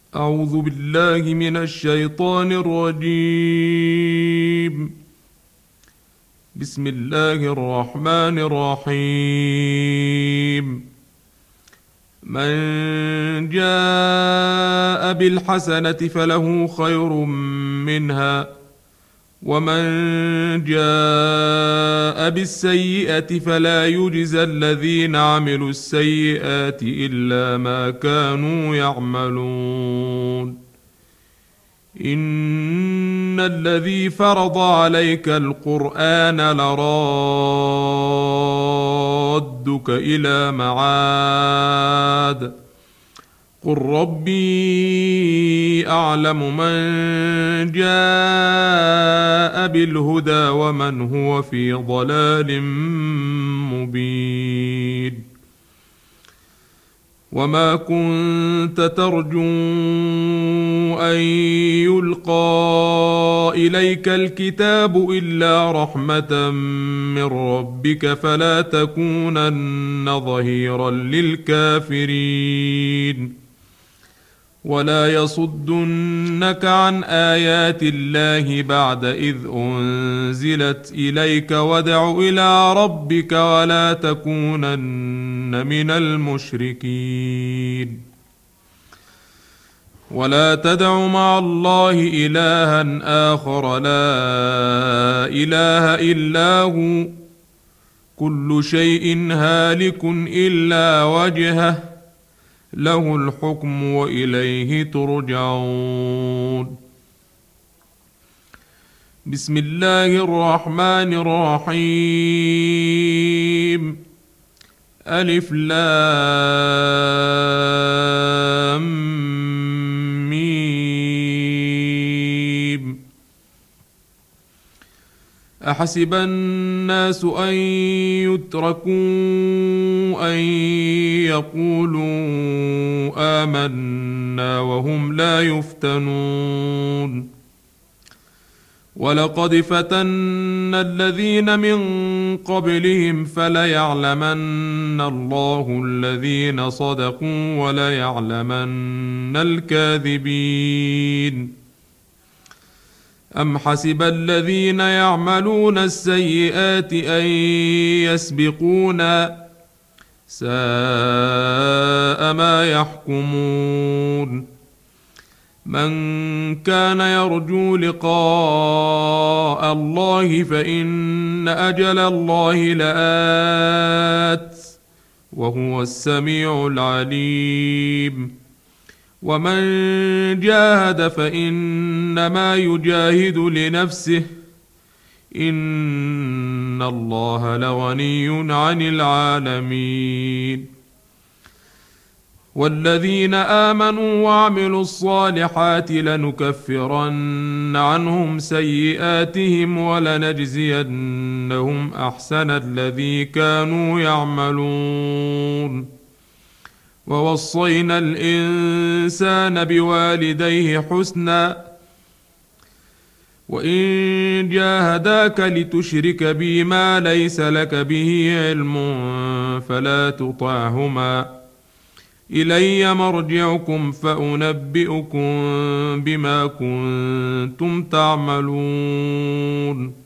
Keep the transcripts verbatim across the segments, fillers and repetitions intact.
أعوذ بالله من الشيطان الرجيم. بسم الله الرحمن الرحيم. من جاء بالحسنة فله خير منها، ومن جاء بالسيئة فلا يجزى الذين عملوا السيئات إلا ما كانوا يعملون. إن الذي فرض عليك القرآن لرادك إلى معاد، قل ربي أعلم من جاء بالهدى ومن هو في ضلال مبين. وما كنت ترجو أن يلقى إليك الكتاب إلا رحمة من ربك فلا تكونن ظهيرا للكافرين. ولا يصدنك عن آيات الله بعد إذ أنزلت إليك، وادع إلى ربك ولا تكونن من المشركين. ولا تدع مع الله إلها آخر لا إله إلا هو، كل شيء هالك إلا وجهه، له الحكم وإليه ترجعون. بسم الله الرحمن الرحيم. ألف لام ميم. أحسب الناس أن يتركوا أن يقولوا آمنا وهم لا يفتنون. ولقد فتنا الذين من قبلهم فليعلمن الله الذين صدقوا وليعلمن الكاذبين. أم حسب الذين يعملون السيئات أن يسبقونا، ساء ما يحكمون. من كان يرجو لقاء الله فإن أجل الله لآت، وهو السميع العليم. ومن جاهد فإنما يجاهد لنفسه، إن الله لغني عن العالمين. والذين آمنوا وعملوا الصالحات لنكفرن عنهم سيئاتهم ولنجزينهم أحسن الذي كانوا يعملون. ووصينا الإنسان بوالديه حسنا، وإن جاهداك لتشرك بي ما ليس لك به علم فلا تطعهما، إلي مرجعكم فأنبئكم بما كنتم تعملون.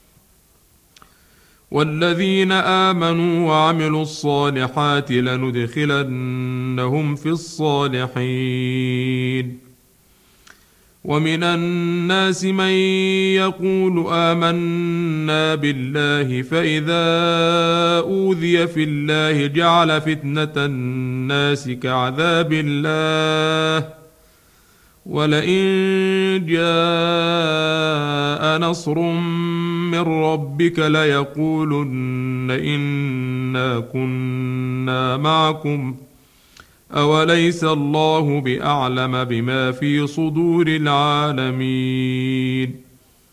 والذين آمنوا وعملوا الصالحات لندخلنهم في الصالحين. ومن الناس من يقول آمنا بالله فإذا أوذي في الله جعل فتنة الناس كعذاب الله، ولئن جاء نصر من ربك ليقولن إنا كنا معكم، أوليس الله بأعلم بما في صدور العالمين.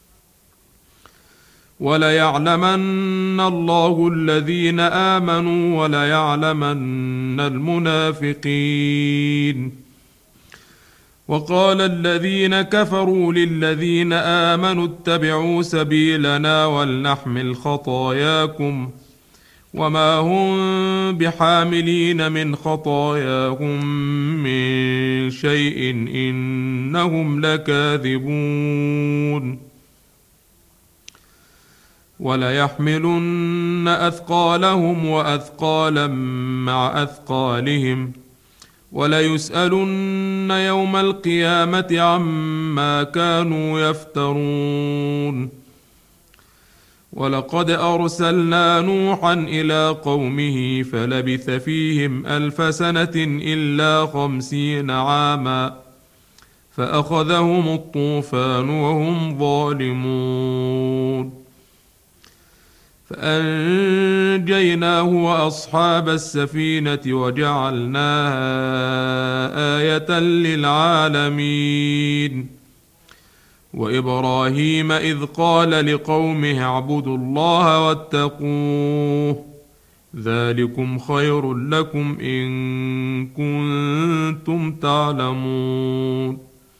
وليعلمن الله الذين آمنوا وليعلمن المنافقين. وقال الذين كفروا للذين آمنوا اتبعوا سبيلنا ولنحمل خطاياكم وما هم بحاملين من خطاياهم من شيء إنهم لكاذبون وليحملن أثقالهم وأثقالا مع أثقالهم وليسألن يوم القيامة عما كانوا يفترون ولقد أرسلنا نوحا إلى قومه فلبث فيهم ألف سنة إلا خمسين عاما فأخذهم الطوفان وهم ظالمون فأنجيناه وأصحاب السفينة وجعلناها آية للعالمين وإبراهيم إذ قال لقومه اعبدوا الله واتقوه ذلكم خير لكم إن كنتم تعلمون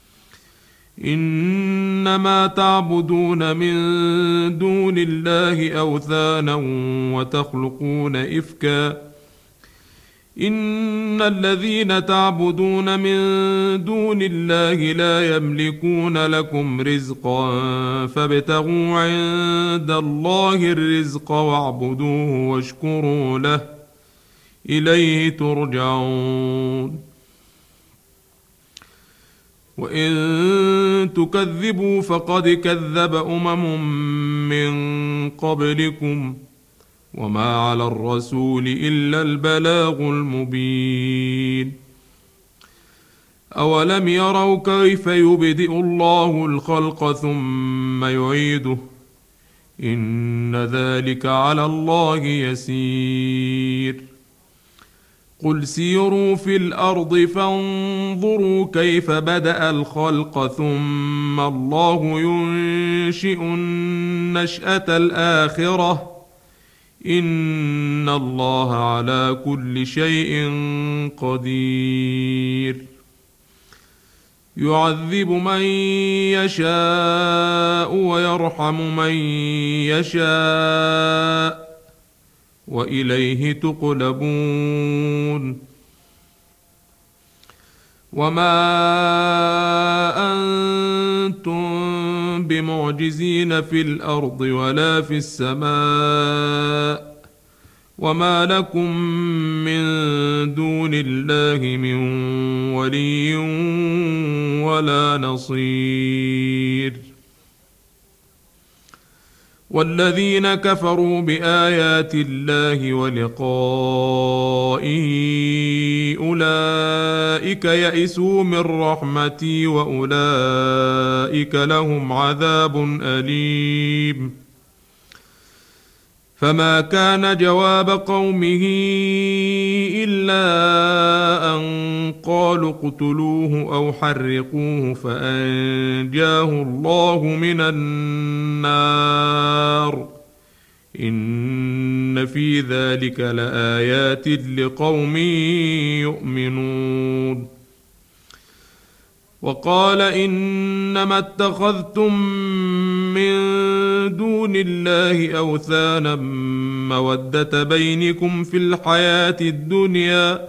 إنما تعبدون من دون الله أوثانا وتخلقون إفكا إن الذين تعبدون من دون الله لا يملكون لكم رزقا فابتغوا عند الله الرزق واعبدوه واشكروا له إليه ترجعون وإن تكذبوا فقد كذب أمم من قبلكم وما على الرسول إلا البلاغ المبين أولم يروا كيف يبدئ الله الخلق ثم يعيده إن ذلك على الله يسير قل سيروا في الأرض فانظروا كيف بدأ الخلق ثم الله ينشئ النشأة الآخرة إن الله على كل شيء قدير يعذب من يشاء ويرحم من يشاء وإليه تقلبون وما أنتم بمعجزين في الأرض ولا في السماء وما لكم من دون الله من ولي ولا نصير والذين كفروا بآيات الله ولقائه أولئك يئسوا من رحمتي وأولئك لهم عذاب أليم فما كان جواب قومه إلا أن قالوا اقتلوه أو حرقوه فأنجاه الله من النار إن في ذلك لآيات لقوم يؤمنون وقال إنما اتخذتم من دون الله أوثانا مودة بينكم في الحياة الدنيا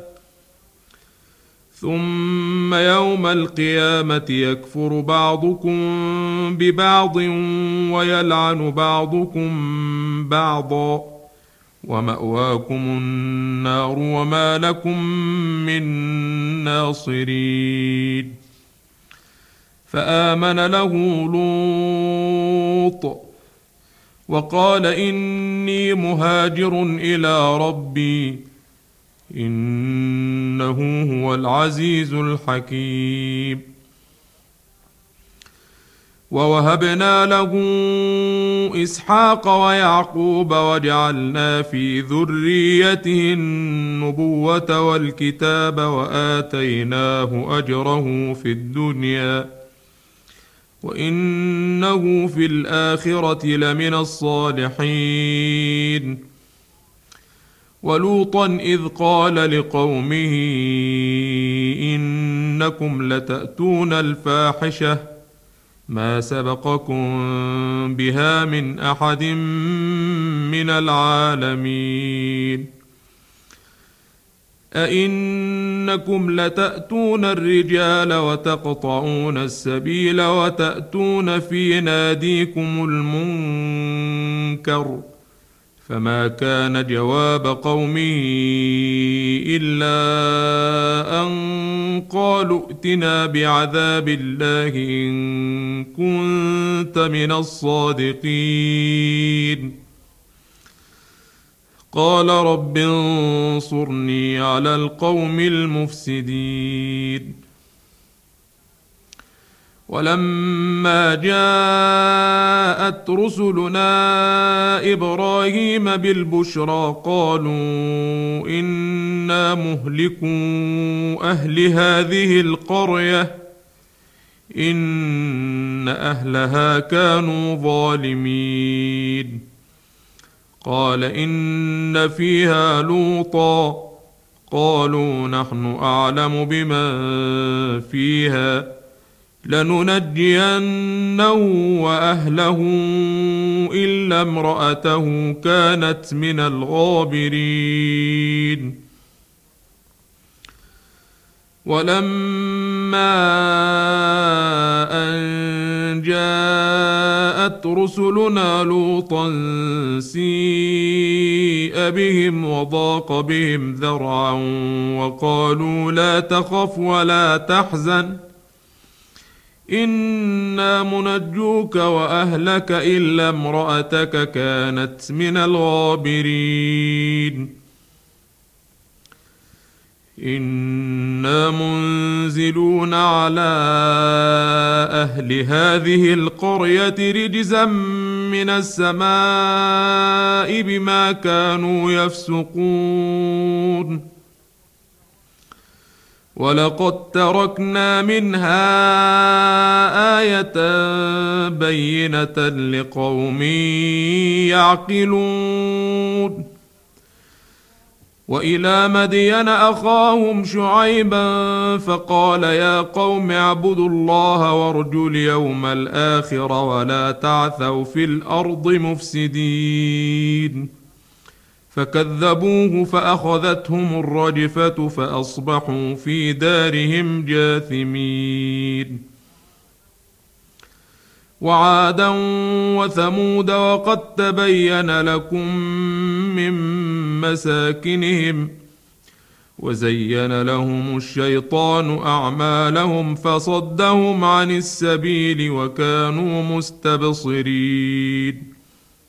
ثم يوم القيامة يكفر بعضكم ببعض ويلعن بعضكم بعضا ومأواكم النار وما لكم من ناصرين فآمن له لوط وقال إني مهاجر إلى ربي إنه هو العزيز الحكيم ووهبنا له إسحاق ويعقوب وجعلنا في ذريته النبوة والكتاب وآتيناه أجره في الدنيا وإنه في الآخرة لمن الصالحين ولوطا إذ قال لقومه إنكم لتأتون الفاحشة ما سبقكم بها من أحد من العالمين. أئنكم لتأتون الرجال وتقطعون السبيل وتأتون في ناديكم المنكر، فما كان جواب قومه إلا أن قالوا ائتنا بعذاب الله إن كنت من الصادقين. قال رب انصرني على القوم المفسدين. ولما جاءت رسلنا إبراهيم بالبشرى قالوا إنا مهلكو أهل هذه القرية إن أهلها كانوا ظالمين. قال إن فيها لوطا قالوا نحن أعلم بمن فيها لننجينه وأهله إلا امرأته كانت من الغابرين. ولما أن جاءت رسلنا لوطا سيء بهم وضاق بهم ذرعا وقالوا لا تخف ولا تحزن إنا منجوك وأهلك إلا امرأتك كانت من الغابرين. إنا منزلون على أهل هذه القرية رجزا من السماء بما كانوا يفسقون. ولقد تركنا منها آية بينة لقوم يعقلون. وإلى مدين أخاهم شعيبا فقال يا قوم اعبدوا الله وارجوا اليوم الآخر ولا تعثوا في الأرض مفسدين. فكذبوه فأخذتهم الرجفة فأصبحوا في دارهم جاثمين. وعادا وثمود وقد تبين لكم من مساكنهم وزين لهم الشيطان أعمالهم فصدهم عن السبيل وكانوا مستبصرين.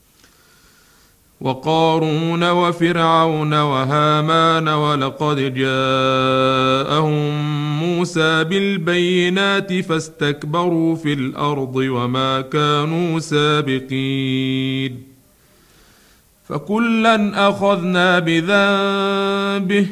وقارون وفرعون وهامان ولقد جاءهم موسى بالبينات فاستكبروا في الأرض وما كانوا سابقين. فكلا أخذنا بذنبه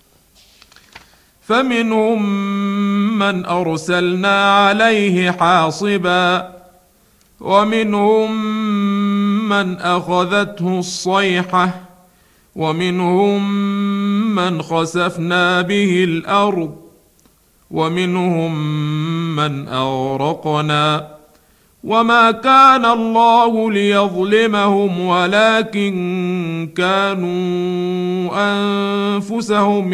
فمنهم من أرسلنا عليه حاصبا ومنهم من أخذته الصيحة ومنهم من خسفنا به الأرض ومنهم من أغرقنا وما كان الله ليظلمهم ولكن كانوا أنفسهم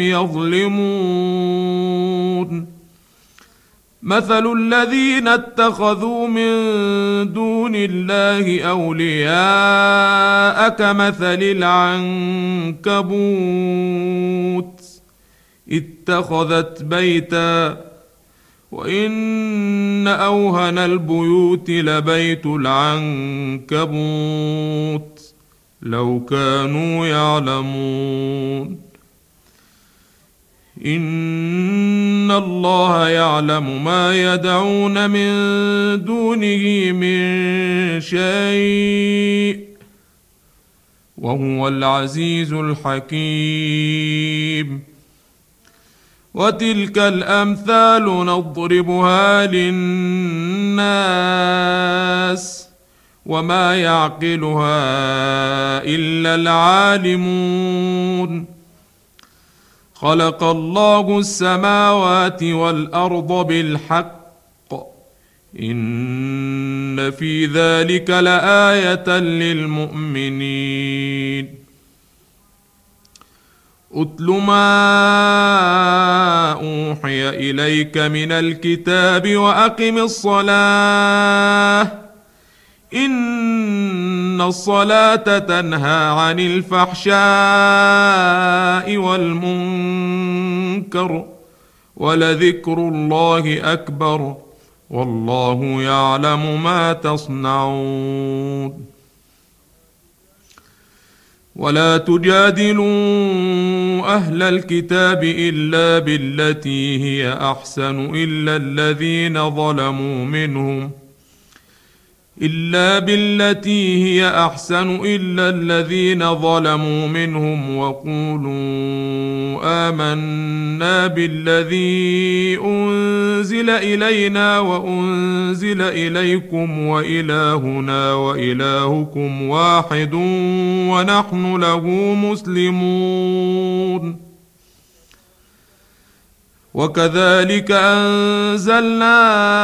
يظلمون. مثل الذين اتخذوا من دون الله أولياء كمثل العنكبوت اتخذت بيتا وإن أوهن البيوت لبيت العنكبوت لو كانوا يعلمون. إن الله يعلم ما يدعون من دونه من شيء وهو العزيز الحكيم. وتلك الأمثال نضربها للناس وما يعقلها إلا العالمون. خلق الله السماوات والأرض بالحق إن في ذلك لآية للمؤمنين. أتل ما أوحي إليك من الكتاب وأقم الصلاة إن الصلاة تنهى عن الفحشاء والمنكر ولذكر الله أكبر والله يعلم ما تصنعون. ولا تجادلوا أهل الكتاب إلا بالتي هي أحسن إلا الذين ظلموا منهم إلا بالتي هي أحسن إلا الذين ظلموا منهم وقولوا آمنا بالذي أنزل إلينا وأنزل إليكم وإلهنا وإلهكم واحد ونحن له مسلمون. وكذلك أنزلنا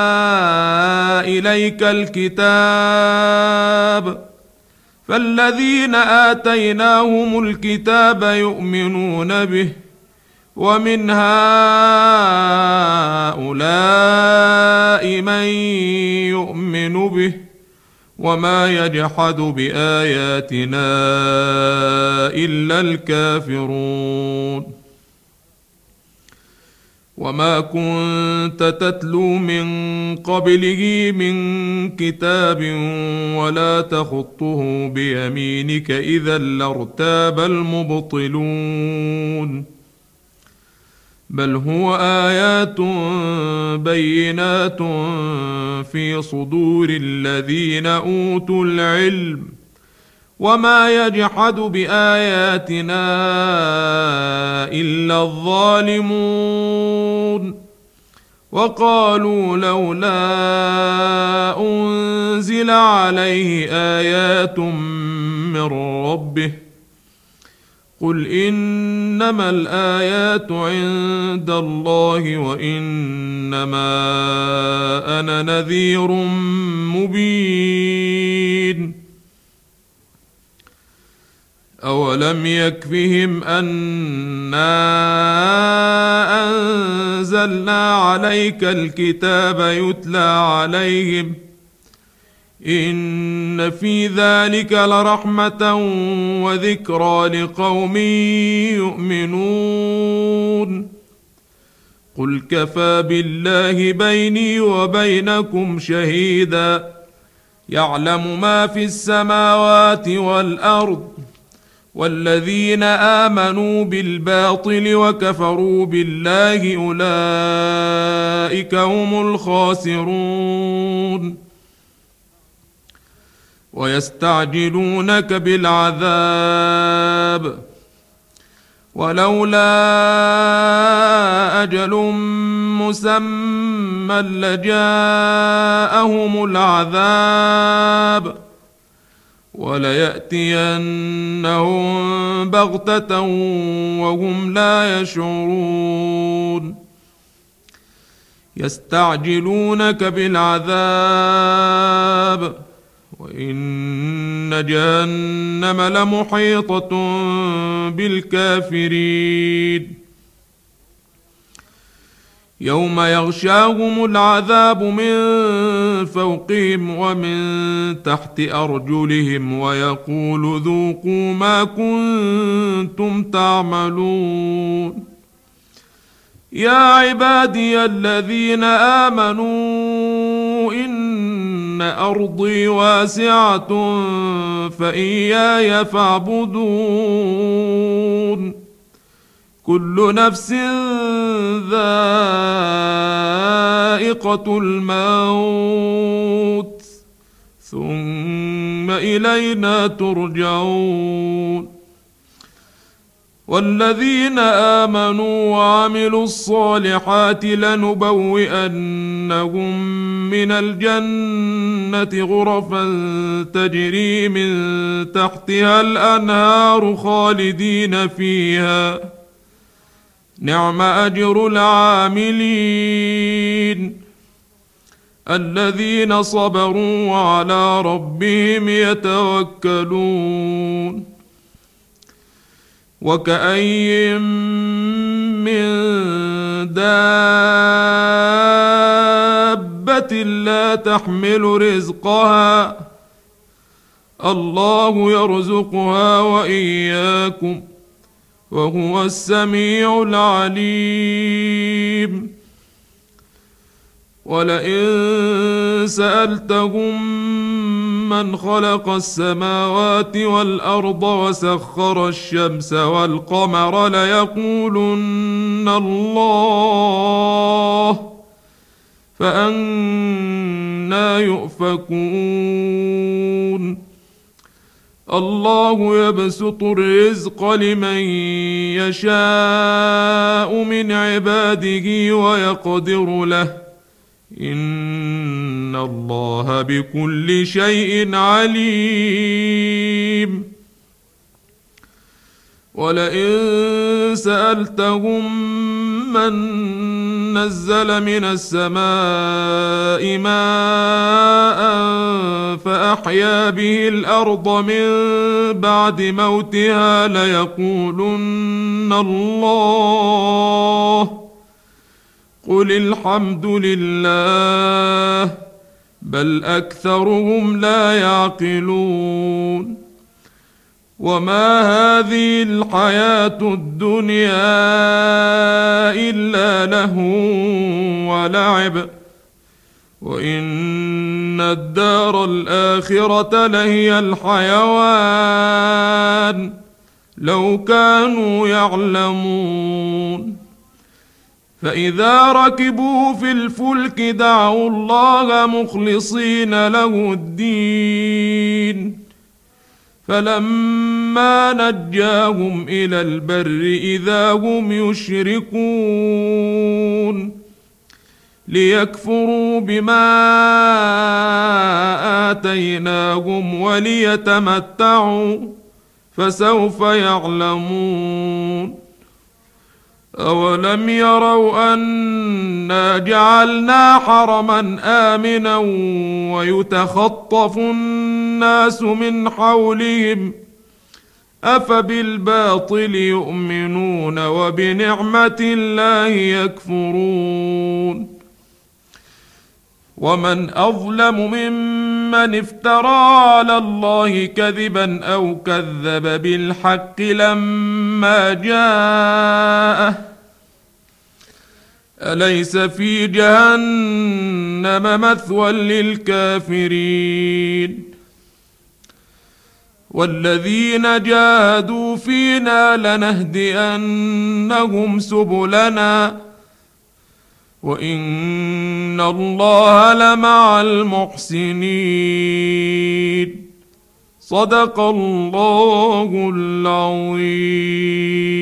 إليك الكتاب فالذين آتيناهم الكتاب يؤمنون به ومن هؤلاء من يؤمن به وما يجحد بآياتنا إلا الكافرون. وما كنت تتلو من قبله من كتاب ولا تخطه بيمينك إذا لارتاب المبطلون. بل هو آيات بينات في صدور الذين أوتوا العلم وما يجحد بآياتنا إلا الظالمون. وقالوا لولا أنزل عليه آيات من ربه قل إنما الآيات عند الله وإنما أنا نذير مبين. أولم يكفهم أنا أنزلنا عليك الكتاب يتلى عليهم إن في ذلك لرحمة وذكرى لقوم يؤمنون. قل كفى بالله بيني وبينكم شهيدا يعلم ما في السماوات والأرض والذين آمنوا بالباطل وكفروا بالله أولئك هم الخاسرون. ويستعجلونك بالعذاب ولولا أجل مسمى لجاءهم العذاب وليأتينهم بغتة وهم لا يشعرون. يستعجلونك بالعذاب وإن جهنم لمحيطة بالكافرين. يوم يغشاهم العذاب من فوقهم ومن تحت أرجلهم ويقول ذوقوا ما كنتم تعملون. يا عبادي الذين آمنوا إن أرضي واسعة فإياي فاعبدون. كل نفس ذائقة الموت ثم إلينا ترجعون. والذين آمنوا وعملوا الصالحات لنبوئنهم من الجنة غرفا تجري من تحتها الأنهار خالدين فيها نعم أجر العاملين. الذين صبروا وعلى ربهم يتوكلون. وكأين من دابة لا تحمل رزقها الله يرزقها وإياكم وهو السميع العليم. ولئن سألتهم من خلق السماوات والأرض وسخر الشمس والقمر ليقولن الله فأنى يؤفكون. الله يبسط الرزق لمن يشاء من عباده ويقدر له إن الله بكل شيء عليم. ولئن سألتهم من نزل من السماء ماء فأحيا به الأرض من بعد موتها ليقولن الله قل الحمد لله بل أكثرهم لا يعقلون. وما هذه الحياة الدنيا إلا لهو ولعب وإن الدار الآخرة لهي الحيوان لو كانوا يعلمون. فإذا ركبوا في الفلك دعوا الله مخلصين له الدين فلما نجاهم إلى البر إذا هم يشركون ليكفروا بما آتيناهم وليتمتعوا فسوف يعلمون. أولم يروا أنا جعلنا حرما آمنا ويتخطف الناس من حولهم أفبالباطل يؤمنون وبنعمة الله يكفرون. ومن أظلم ممن افترى على الله كذبا أو كذب بالحق لما جاءه أليس في جهنم مثوى للكافرين. والذين جاهدوا فينا لنهدئنهم سبلنا وإن الله لمع المحسنين. صدق الله العظيم.